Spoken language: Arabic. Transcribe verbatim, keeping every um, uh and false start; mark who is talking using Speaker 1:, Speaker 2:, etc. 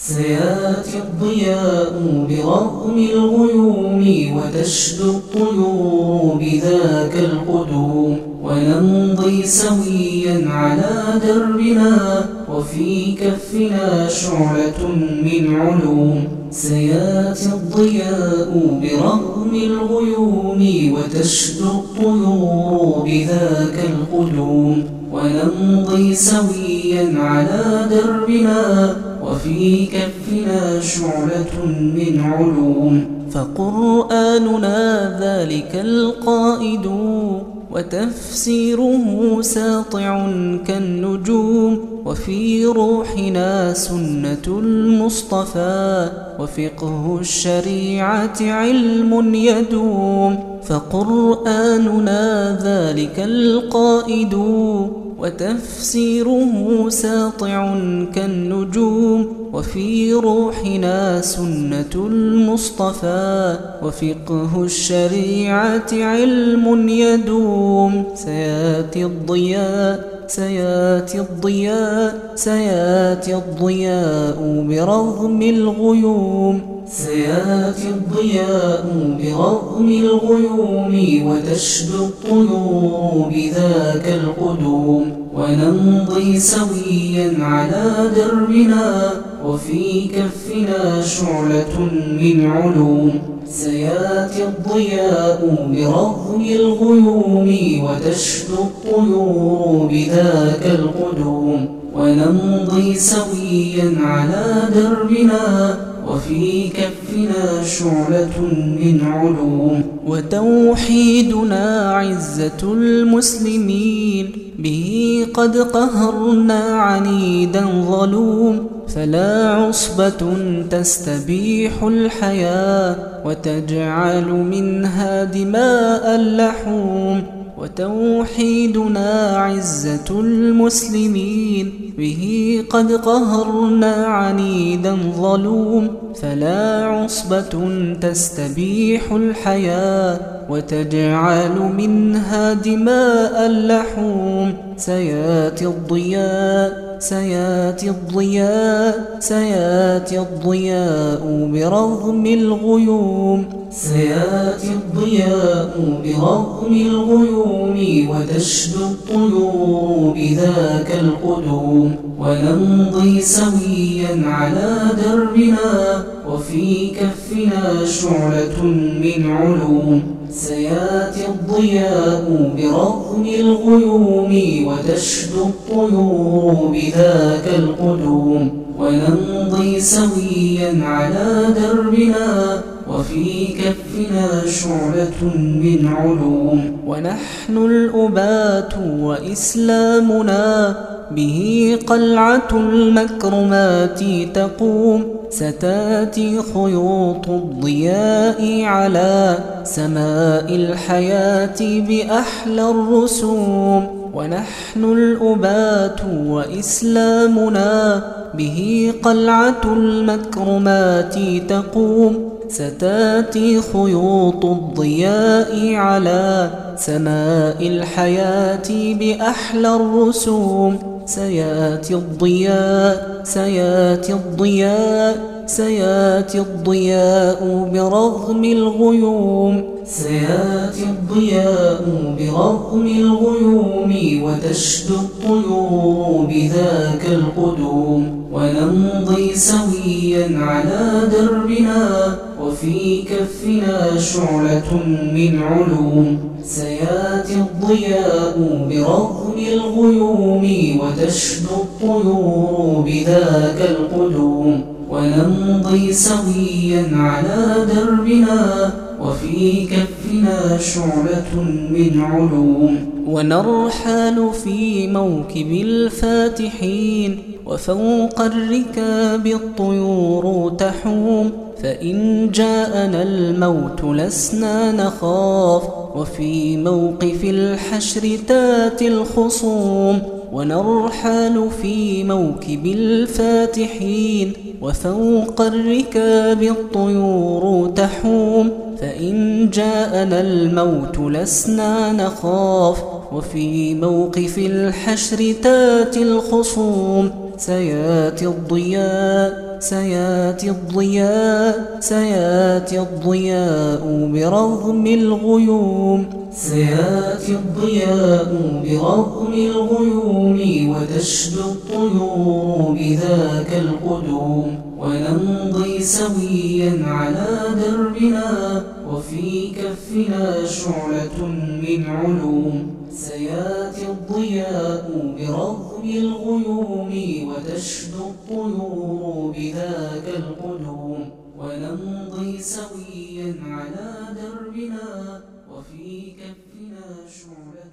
Speaker 1: سياتي الضياء برغم الغيوم وتشدو الطيور بذاك القدوم، ونمضي سويا على دربنا وفي كفنا شعلة من علوم. سياتي الضياء برغم الغيوم وتشدو الطيور بذاك القدوم، ونمضي سويا على دربنا وفي كفنا شعلة من علوم. فقرآننا ذلك القائد وتفسيره ساطع كالنجوم، وفي روحنا سنة المصطفى وفقه الشريعة علم يدوم. فقرآننا ذلك القائد وتفسيره ساطع كالنجوم، وفي روحنا سنة المصطفى وفقه الشريعة علم يدوم. سياتي الضياء سياتي الضياء سياتي الضياء برغم الغيوم. سياتي الضياء برغم الغيوم وتشدو الطيور بذاك القدوم، ونمضي سويا على دربنا وفي كفنا شعلة من علوم. سياتي الضياء برغم الغيوم وتشدو الطيور بذاك القدوم، ونمضي سويا على دربنا وفي كفنا شعلة من علوم. وتوحيدنا عزة المسلمين، به قد قهرنا عنيدا ظلوم، فلا عصبة تستبيح الحياة وتجعل منها دماء اللحوم. وتوحيدنا عزة المسلمين، به قد قهرنا عنيدا ظلوم، فلا عصبة تستبيح الحياة وتجعل منها دماء اللحوم. سياتي الضياء سياتي الضياء سياتي الضياء برغم الغيوم. سياتي الضياء برغم الغيوم وتشدو الطيور بذاك القدوم، ونمضي سويا على دربنا وفي كفنا شعلة من علوم. سياتي الضياء برغم الغيوم وتشدو الطيور بذاك القدوم، ونمضي سويا على دربنا وفي كفنا شعلة من علوم. ونحن الأبات وإسلامنا، به قلعة المكرمات تقوم، ستاتي خيوط الضياء على سماء الحياة بأحلى الرسوم. ونحن الأبات وإسلامنا، به قلعة المكرمات تقوم، ستاتي خيوط الضياء على سماء الحياة بأحلى الرسوم. سياتي الضياء سياتي الضياء سياتي الضياء برغم الغيوم. سياتي الضياء برغم الغيوم وتشدو الطيور بذاك القدوم، ونمضي سويا على دربنا وفي كفنا شعلة من علوم. سياتي الضياء برغم الغيوم وتشدو الطيور بذاك القدوم، ونمضي سويا على دربنا وفي كفنا شعلة من علوم. ونرحل في موكب الفاتحين، وفوق الركاب الطيور تحوم، فإن جاءنا الموت لسنا نخاف، وفي موقف الحشر تاتي الخصوم. ونرحل في موكب الفاتحين، وفوق الركاب الطيور تحوم، فإن جاءنا الموت لسنا نخاف، وفي موقف الحشر تاتي الخصوم. سياتي الضياء سياتي الضياء سياتي الضياء برغم الغيوم سياتي الضياء برغم الغيوم وتشدو الطيور بذاك القدوم ونمضي سويا على دربنا وفي كفنا شعلة من علوم سياتي الضياء برغم الغيوم وتشدو الطيور بذاك القدوم ونمضي سويا على دربنا وفي كفنا شعلة